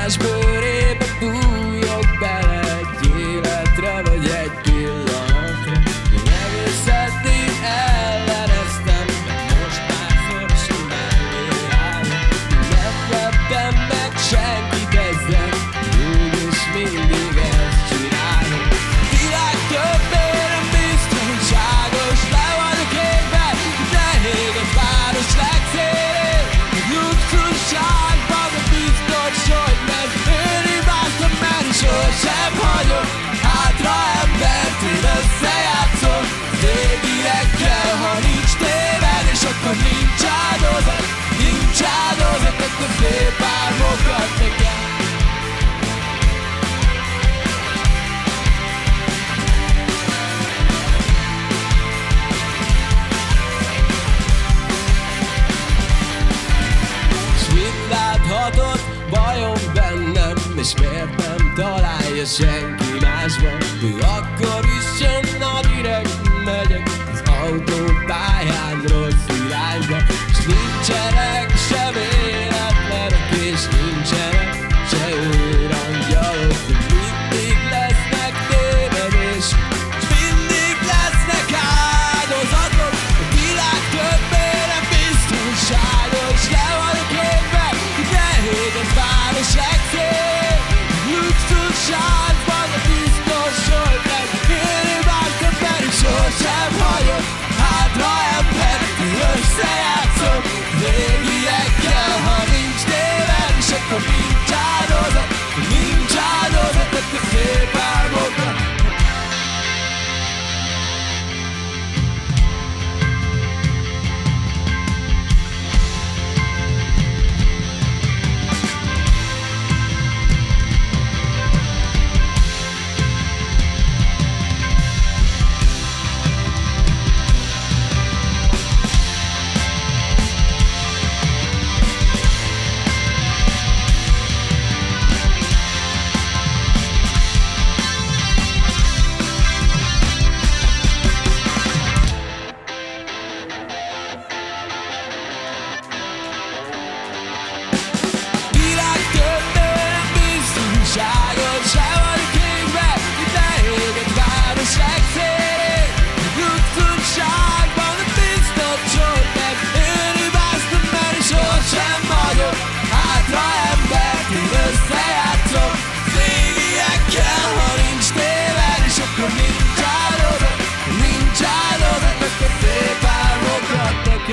más bőrébe bújok bele, egy életre vagy egy pillanatra. Én egész eddig elleneztem, de most már fölsül mellé állok. Nem leptem meg senkit ezzel, úgyis mindig ezt csinálom. Világ többé nem biztonságos, le vagyok égve, nehéz a város legszélén. Luxusságban a biztos, hogy nem én hibáztam, mert sosem hagyok hátra embert, én összejátszom régiekkel, ha nincs téved, és akkor nincs áldozat, akkor szép álmokat nekem. Láthatod bajom bennem, és miért nem találja senki másban? Ő akkor is jön, direkt megyek az autópályán rossz irányba, és nincsenek sem életlenek, és nincsenek se őrangyalok, de mindig lesznek tévedés, és mindig lesznek áldozatok. A világ többé nem biztonságos, le vagyok égve, nehéz a város legszél. Luxusházban a biztos, hogy meg én hibáztam, mert sosem hagyok hátra embert, én összejátszom régiekkel, ha nincs téved, és akkor nincs áldozat, akkor szép álmokra.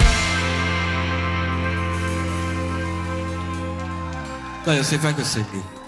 Nagyon szépen köszönjük!